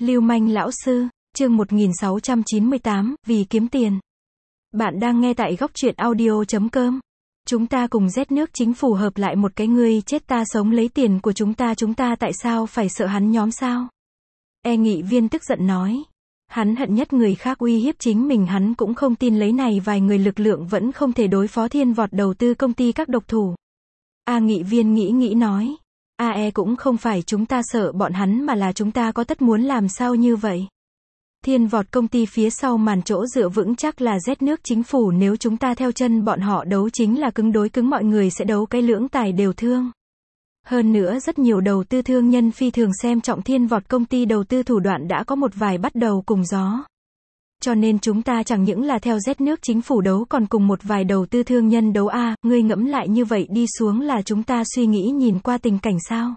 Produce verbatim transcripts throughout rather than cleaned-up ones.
Lưu manh lão sư, chương một nghìn sáu trăm chín mươi tám, vì kiếm tiền. Bạn đang nghe tại góc truyện audio chấm com. Chúng ta cùng Z nước chính phủ hợp lại một cái ngươi chết ta sống lấy tiền của chúng ta chúng ta tại sao phải sợ hắn nhóm sao? E nghị viên tức giận nói. Hắn hận nhất người khác uy hiếp chính mình hắn cũng không tin lấy này vài người lực lượng vẫn không thể đối phó thiên vọt đầu tư công ty các độc thủ. A nghị viên nghĩ nghĩ nói. A e cũng không phải chúng ta sợ bọn hắn mà là chúng ta có tất muốn làm sao như vậy. Thiên vọt công ty phía sau màn chỗ dựa vững chắc là Z nước chính phủ nếu chúng ta theo chân bọn họ đấu chính là cứng đối cứng mọi người sẽ đấu cái lưỡng tài đều thương. Hơn nữa rất nhiều đầu tư thương nhân phi thường xem trọng thiên vọt công ty đầu tư thủ đoạn đã có một vài bắt đầu cùng gió. Cho nên chúng ta chẳng những là theo Z nước chính phủ đấu còn cùng một vài đầu tư thương nhân đấu a, ngươi ngẫm lại như vậy đi xuống là chúng ta suy nghĩ nhìn qua tình cảnh sao.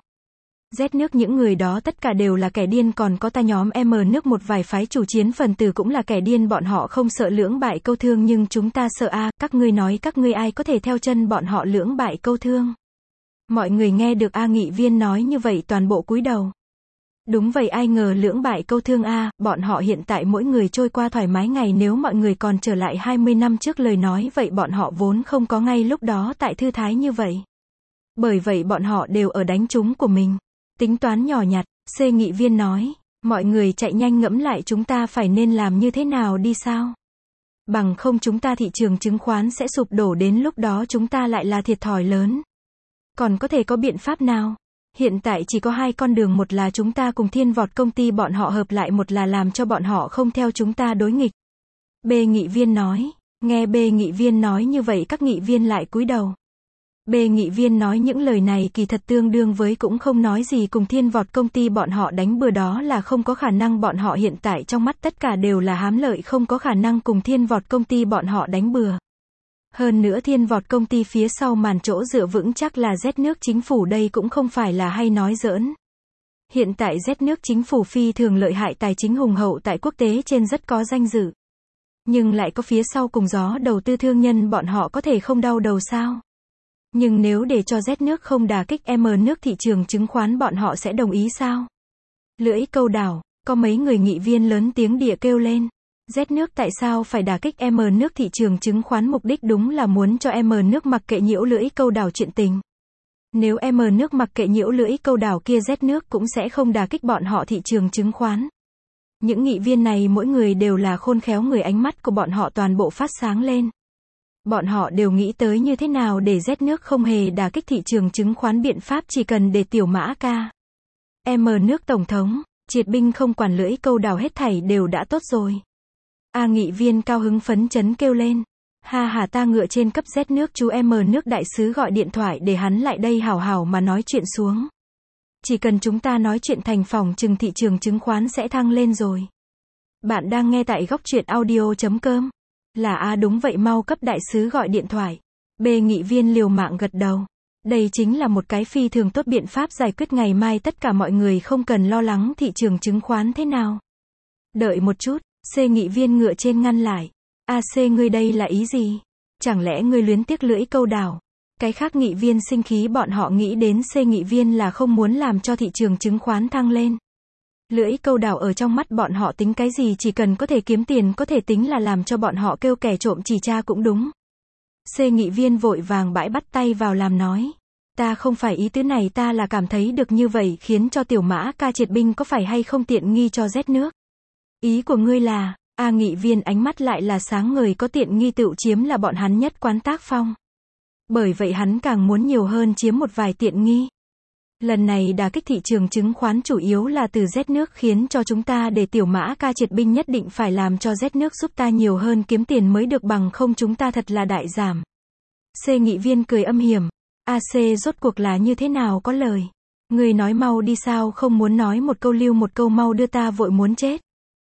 Z nước những người đó tất cả đều là kẻ điên còn có ta nhóm M nước một vài phái chủ chiến phần tử cũng là kẻ điên bọn họ không sợ lưỡng bại câu thương nhưng chúng ta sợ a, các ngươi nói các ngươi ai có thể theo chân bọn họ lưỡng bại câu thương. Mọi người nghe được A nghị viên nói như vậy toàn bộ cúi đầu. Đúng vậy ai ngờ lưỡng bại câu thương a, bọn họ hiện tại mỗi người trôi qua thoải mái ngày nếu mọi người còn trở lại hai mươi năm trước lời nói vậy bọn họ vốn không có ngay lúc đó tại thư thái như vậy. Bởi vậy bọn họ đều ở đánh trúng của mình. Tính toán nhỏ nhặt, C nghị viên nói, mọi người chạy nhanh ngẫm lại chúng ta phải nên làm như thế nào đi sao? Bằng không chúng ta thị trường chứng khoán sẽ sụp đổ đến lúc đó chúng ta lại là thiệt thòi lớn. Còn có thể có biện pháp nào? Hiện tại chỉ có hai con đường một là chúng ta cùng thiên vọt công ty bọn họ hợp lại một là làm cho bọn họ không theo chúng ta đối nghịch. B nghị viên nói, nghe B nghị viên nói như vậy các nghị viên lại cúi đầu. B nghị viên nói những lời này kỳ thật tương đương với cũng không nói gì cùng thiên vọt công ty bọn họ đánh bừa đó là không có khả năng bọn họ hiện tại trong mắt tất cả đều là hám lợi không có khả năng cùng thiên vọt công ty bọn họ đánh bừa. Hơn nữa thiên vọt công ty phía sau màn chỗ dựa vững chắc là Z nước chính phủ đây cũng không phải là hay nói giỡn. Hiện tại Z nước chính phủ phi thường lợi hại tài chính hùng hậu tại quốc tế trên rất có danh dự. Nhưng lại có phía sau cùng gió đầu tư thương nhân bọn họ có thể không đau đầu sao? Nhưng nếu để cho Z nước không đả kích M nước thị trường chứng khoán bọn họ sẽ đồng ý sao? Lưỡi câu đảo, có mấy người nghị viên lớn tiếng địa kêu lên. Z nước tại sao phải đả kích M nước thị trường chứng khoán mục đích đúng là muốn cho M nước mặc kệ nhiễu lưỡi câu đảo chuyện tình. Nếu M nước mặc kệ nhiễu lưỡi câu đảo kia Z nước cũng sẽ không đả kích bọn họ thị trường chứng khoán. Những nghị viên này mỗi người đều là khôn khéo người ánh mắt của bọn họ toàn bộ phát sáng lên. Bọn họ đều nghĩ tới như thế nào để Z nước không hề đả kích thị trường chứng khoán biện pháp chỉ cần để tiểu mã ca. M nước tổng thống, triệt binh không quản lưỡi câu đảo hết thảy đều đã tốt rồi. A nghị viên cao hứng phấn chấn kêu lên. Ha hà ta ngựa trên cấp Z nước chú M nước đại sứ gọi điện thoại để hắn lại đây hảo hảo mà nói chuyện xuống. Chỉ cần chúng ta nói chuyện thành phòng chừng thị trường chứng khoán sẽ thăng lên rồi. Bạn đang nghe tại góc truyện audio chấm com. Là a đúng vậy mau cấp đại sứ gọi điện thoại. B nghị viên liều mạng gật đầu. Đây chính là một cái phi thường tốt biện pháp giải quyết ngày mai tất cả mọi người không cần lo lắng thị trường chứng khoán thế nào. Đợi một chút, C nghị viên ngựa trên ngăn lại. A C ngươi đây là ý gì? Chẳng lẽ ngươi luyến tiếc lưỡi câu đảo? Cái khác nghị viên sinh khí bọn họ nghĩ đến C nghị viên là không muốn làm cho thị trường chứng khoán thăng lên. Lưỡi câu đảo ở trong mắt bọn họ tính cái gì chỉ cần có thể kiếm tiền có thể tính là làm cho bọn họ kêu kẻ trộm chỉ tra cũng đúng. C nghị viên vội vàng bãi bắt tay vào làm nói. Ta không phải ý tứ này ta là cảm thấy được như vậy khiến cho tiểu mã ca triệt binh có phải hay không tiện nghi cho Z nước. Ý của ngươi là, A nghị viên ánh mắt lại là sáng người có tiện nghi tựu chiếm là bọn hắn nhất quán tác phong. Bởi vậy hắn càng muốn nhiều hơn chiếm một vài tiện nghi. Lần này đả kích thị trường chứng khoán chủ yếu là từ Z nước khiến cho chúng ta để tiểu mã ca triệt binh nhất định phải làm cho Z nước giúp ta nhiều hơn kiếm tiền mới được bằng không chúng ta thật là đại giảm. C nghị viên cười âm hiểm. A C rốt cuộc là như thế nào có lời. Người nói mau đi sao không muốn nói một câu lưu một câu mau đưa ta vội muốn chết.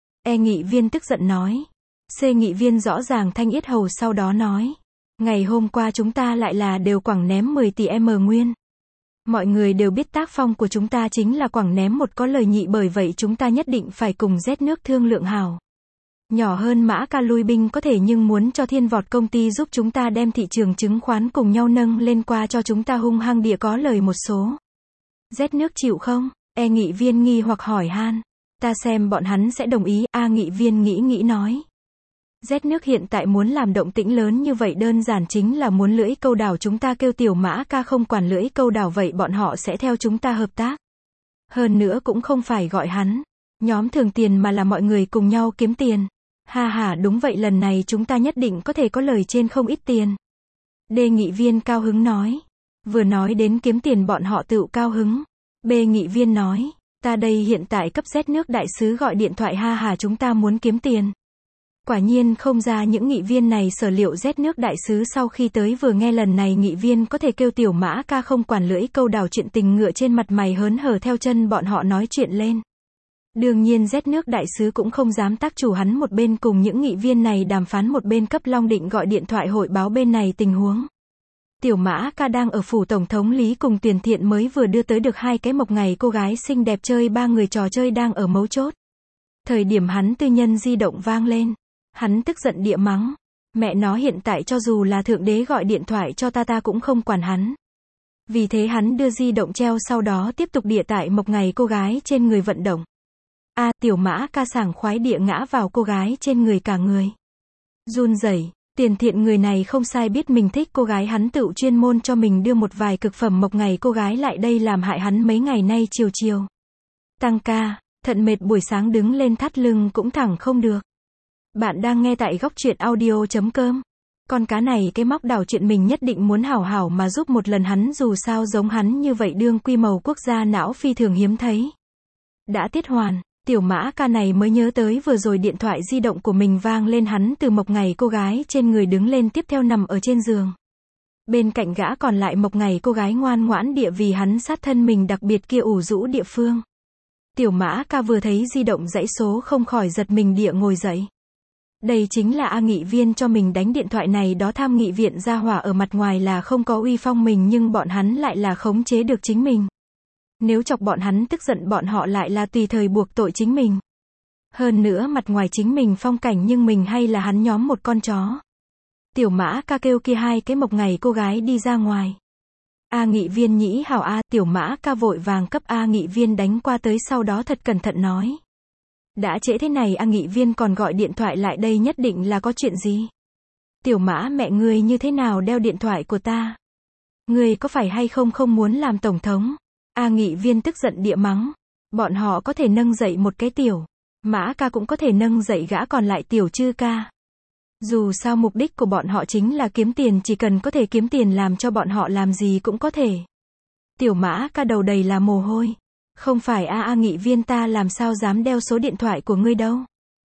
E nghị viên tức giận nói. C nghị viên rõ ràng thanh yết hầu sau đó nói. Ngày hôm qua chúng ta lại là đều quẳng ném mười tỷ M nguyên. Mọi người đều biết tác phong của chúng ta chính là quẳng ném một có lời nhị bởi vậy chúng ta nhất định phải cùng Z nước thương lượng hảo. Nhỏ hơn mã ca lui binh có thể nhưng muốn cho thiên vọt công ty giúp chúng ta đem thị trường chứng khoán cùng nhau nâng lên qua cho chúng ta hung hăng địa có lời một số. Z nước chịu không? E nghị viên nghi hoặc hỏi han. Ta xem bọn hắn sẽ đồng ý, A nghị viên nghĩ nghĩ nói. Z nước hiện tại muốn làm động tĩnh lớn như vậy đơn giản chính là muốn lưỡi câu đảo chúng ta kêu tiểu mã ca không quản lưỡi câu đảo vậy bọn họ sẽ theo chúng ta hợp tác. Hơn nữa cũng không phải gọi hắn nhóm thường tiền mà là mọi người cùng nhau kiếm tiền. Ha ha đúng vậy lần này chúng ta nhất định có thể có lời trên không ít tiền. D nghị viên cao hứng nói. Vừa nói đến kiếm tiền bọn họ tự cao hứng. B nghị viên nói. Ta đây hiện tại cấp Z nước đại sứ gọi điện thoại ha ha chúng ta muốn kiếm tiền. Quả nhiên không ra những nghị viên này sở liệu Z nước đại sứ sau khi tới vừa nghe lần này nghị viên có thể kêu tiểu mã ca không quản lưỡi câu đảo chuyện tình ngựa trên mặt mày hớn hở theo chân bọn họ nói chuyện lên. Đương nhiên Z nước đại sứ cũng không dám tác chủ hắn một bên cùng những nghị viên này đàm phán một bên cấp Long Định gọi điện thoại hội báo bên này tình huống. Tiểu mã ca đang ở phủ tổng thống Lý cùng Tuyền Thiện mới vừa đưa tới được hai cái mộc ngày cô gái xinh đẹp chơi ba người trò chơi đang ở mấu chốt. Thời điểm hắn tư nhân di động vang lên. Hắn tức giận địa mắng. Mẹ nó hiện tại cho dù là thượng đế gọi điện thoại cho ta ta cũng không quản hắn. Vì thế hắn đưa di động treo sau đó tiếp tục địa tại mộc ngày cô gái trên người vận động. A à, tiểu mã ca sảng khoái địa ngã vào cô gái trên người cả người. Run rẩy. Tiền Thiện người này không sai biết mình thích cô gái hắn tự chuyên môn cho mình đưa một vài cực phẩm mộc ngày cô gái lại đây làm hại hắn mấy ngày nay chiều chiều. Tăng ca, thận mệt buổi sáng đứng lên thắt lưng cũng thẳng không được. Bạn đang nghe tại góc truyện audio chấm com. Con cá này cái móc đảo chuyện mình nhất định muốn hảo hảo mà giúp một lần hắn dù sao giống hắn như vậy đương quy mầu quốc gia não phi thường hiếm thấy. Đã tiết hoàn, tiểu mã ca này mới nhớ tới vừa rồi điện thoại di động của mình vang lên hắn từ mộc ngày cô gái trên người đứng lên tiếp theo nằm ở trên giường. Bên cạnh gã còn lại mộc ngày cô gái ngoan ngoãn địa vì hắn sát thân mình đặc biệt kia ủ rũ địa phương. Tiểu mã ca vừa thấy di động dãy số không khỏi giật mình địa ngồi dậy. Đây chính là A nghị viên cho mình đánh điện thoại này đó tham nghị viện ra hỏa ở mặt ngoài là không có uy phong mình nhưng bọn hắn lại là khống chế được chính mình. Nếu chọc bọn hắn tức giận bọn họ lại là tùy thời buộc tội chính mình. Hơn nữa mặt ngoài chính mình phong cảnh nhưng mình hay là hắn nhóm một con chó. Tiểu mã ca kêu kia hai cái mộc ngày cô gái đi ra ngoài. A nghị viên nhĩ hảo A, tiểu mã ca vội vàng cấp A nghị viên đánh qua tới sau đó thật cẩn thận nói. Đã trễ thế này A nghị viên còn gọi điện thoại lại đây nhất định là có chuyện gì. Tiểu mã mẹ ngươi như thế nào đeo điện thoại của ta. Ngươi có phải hay không không muốn làm tổng thống. A nghị viên tức giận địa mắng. Bọn họ có thể nâng dậy một cái tiểu mã ca cũng có thể nâng dậy gã còn lại tiểu chư ca. Dù sao mục đích của bọn họ chính là kiếm tiền chỉ cần có thể kiếm tiền làm cho bọn họ làm gì cũng có thể. Tiểu mã ca đầu đầy là mồ hôi. Không phải A A nghị viên ta làm sao dám đeo số điện thoại của ngươi đâu.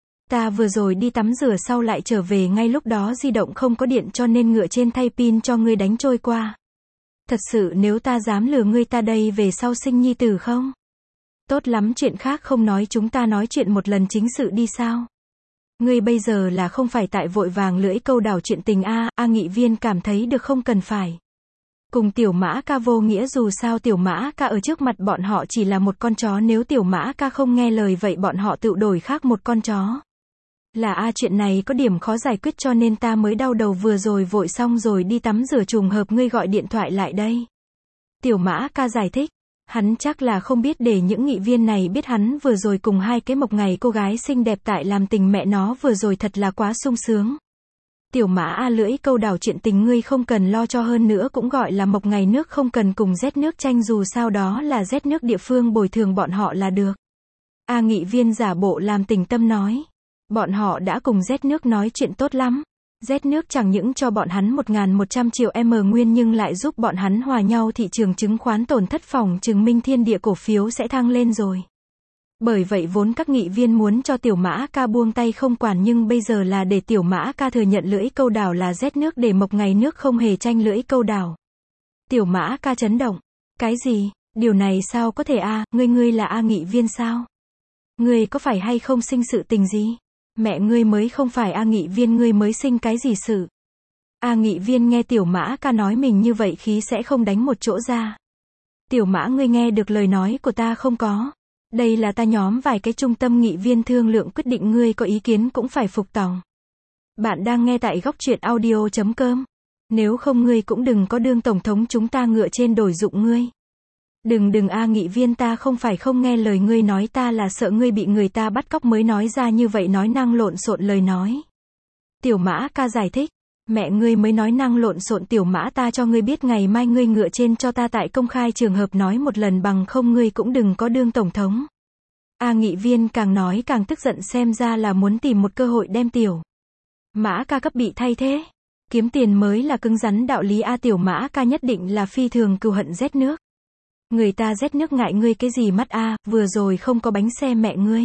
Ta vừa rồi đi tắm rửa sau lại trở về ngay lúc đó di động không có điện cho nên ngựa trên thay pin cho ngươi đánh trôi qua. Thật sự nếu ta dám lừa ngươi ta đây về sau sinh nhi tử không? Tốt lắm chuyện khác không nói chúng ta nói chuyện một lần chính sự đi sao? Ngươi bây giờ là không phải tại vội vàng lưỡi câu đảo chuyện tình A, A nghị viên cảm thấy được không cần phải. Cùng tiểu mã ca vô nghĩa dù sao tiểu mã ca ở trước mặt bọn họ chỉ là một con chó nếu tiểu mã ca không nghe lời vậy bọn họ tự đổi khác một con chó. Là A chuyện này có điểm khó giải quyết cho nên ta mới đau đầu vừa rồi vội xong rồi đi tắm rửa trùng hợp ngươi gọi điện thoại lại đây. Tiểu mã ca giải thích. Hắn chắc là không biết để những nghị viên này biết hắn vừa rồi cùng hai cái mộc ngày cô gái xinh đẹp tại làm tình mẹ nó vừa rồi thật là quá sung sướng. Tiểu mã A lưỡi câu đảo chuyện tình ngươi không cần lo cho hơn nữa cũng gọi là mộc ngày nước không cần cùng Z nước tranh dù sao đó là Z nước địa phương bồi thường bọn họ là được. A nghị viên giả bộ làm tình tâm nói. Bọn họ đã cùng Z nước nói chuyện tốt lắm. Z nước chẳng những cho bọn hắn một nghìn một trăm triệu M nguyên nhưng lại giúp bọn hắn hòa nhau thị trường chứng khoán tổn thất phòng chứng minh thiên địa cổ phiếu sẽ thăng lên rồi. Bởi vậy vốn các nghị viên muốn cho tiểu mã ca buông tay không quản nhưng bây giờ là để tiểu mã ca thừa nhận lưỡi câu đảo là Z nước để mộc ngày nước không hề tranh lưỡi câu đảo. Tiểu mã ca chấn động. Cái gì? Điều này sao có thể A, ngươi ngươi là A nghị viên sao? Ngươi có phải hay không sinh sự tình gì? Mẹ ngươi mới không phải A nghị viên ngươi mới sinh cái gì sự. A nghị viên nghe tiểu mã ca nói mình như vậy khí sẽ không đánh một chỗ ra. Tiểu mã ngươi nghe được lời nói của ta không có. Đây là ta nhóm vài cái trung tâm nghị viên thương lượng quyết định ngươi có ý kiến cũng phải phục tòng. Bạn đang nghe tại góc truyện audio chấm com. Nếu không ngươi cũng đừng có đương tổng thống chúng ta ngựa trên đổi dụng ngươi. Đừng đừng a nghị viên, ta không phải không nghe lời ngươi nói, ta là sợ ngươi bị người ta bắt cóc mới nói ra như vậy nói năng lộn xộn lời nói. Tiểu Mã ca giải thích. Mẹ ngươi mới nói năng lộn xộn. Tiểu Mã, ta cho ngươi biết ngày mai ngươi ngựa trên cho ta tại công khai trường hợp nói một lần, bằng không ngươi cũng đừng có đương tổng thống. A nghị viên càng nói càng tức giận, xem ra là muốn tìm một cơ hội đem Tiểu Mã ca cấp bị thay thế. Kiếm tiền mới là cứng rắn đạo lý a. Tiểu Mã ca nhất định là phi thường cừu hận rét nước. Người ta rét nước ngại ngươi cái gì mắt a, vừa rồi không có bánh xe mẹ ngươi.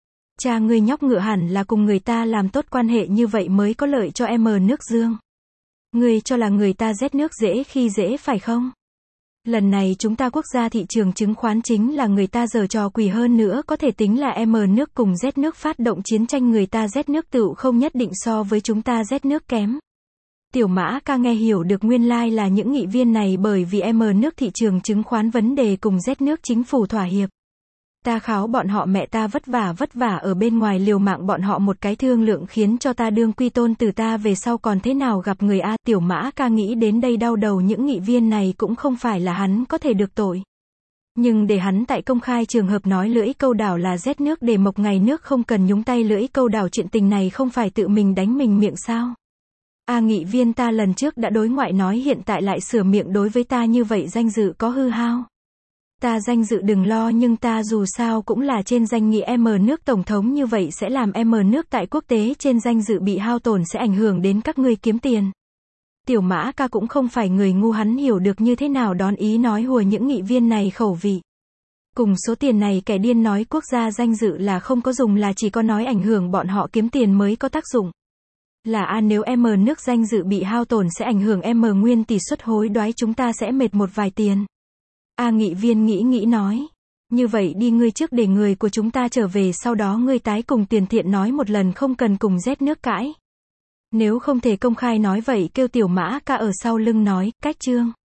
Cha ngươi nhóc ngựa hẳn là cùng người ta làm tốt quan hệ như vậy mới có lợi cho em nước Dương. Ngươi cho là người ta rét nước dễ khi dễ phải không? Lần này chúng ta quốc gia thị trường chứng khoán chính là người ta giở trò quỷ, hơn nữa có thể tính là em nước cùng rét nước phát động chiến tranh, người ta rét nước tựu không nhất định so với chúng ta rét nước kém. Tiểu Mã ca nghe hiểu được nguyên lai là những nghị viên này bởi vì em nước thị trường chứng khoán vấn đề cùng rét nước chính phủ thỏa hiệp. Ta kháo bọn họ, mẹ ta vất vả vất vả ở bên ngoài liều mạng bọn họ một cái thương lượng khiến cho ta đương quy tôn từ ta về sau còn thế nào gặp người a. Tiểu Mã ca nghĩ đến đây đau đầu, những nghị viên này cũng không phải là hắn có thể được tội. Nhưng để hắn tại công khai trường hợp nói lưỡi câu đảo là rét nước để mộc ngày nước không cần nhúng tay lưỡi câu đảo, chuyện tình này không phải tự mình đánh mình miệng sao? A nghị viên, ta lần trước đã đối ngoại nói, hiện tại lại sửa miệng, đối với ta như vậy danh dự có hư hao. Ta danh dự đừng lo, nhưng ta dù sao cũng là trên danh nghĩa em nước tổng thống, như vậy sẽ làm em nước tại quốc tế trên danh dự bị hao tổn, sẽ ảnh hưởng đến các ngươi kiếm tiền. Tiểu Mã ca cũng không phải người ngu, hắn hiểu được như thế nào đón ý nói hùa những nghị viên này khẩu vị. Cùng số tiền này kẻ điên nói quốc gia danh dự là không có dùng, là chỉ có nói ảnh hưởng bọn họ kiếm tiền mới có tác dụng. Là a, nếu em nước danh dự bị hao tổn sẽ ảnh hưởng em nguyên tỷ suất hối đoái, chúng ta sẽ mệt một vài tiền. A nghị viên nghĩ nghĩ nói. Như vậy đi, ngươi trước để người của chúng ta trở về, sau đó ngươi tái cùng Tiền Thiện nói một lần, không cần cùng rét nước cãi. Nếu không thể công khai nói vậy, kêu Tiểu Mã ca ở sau lưng nói, cách chương.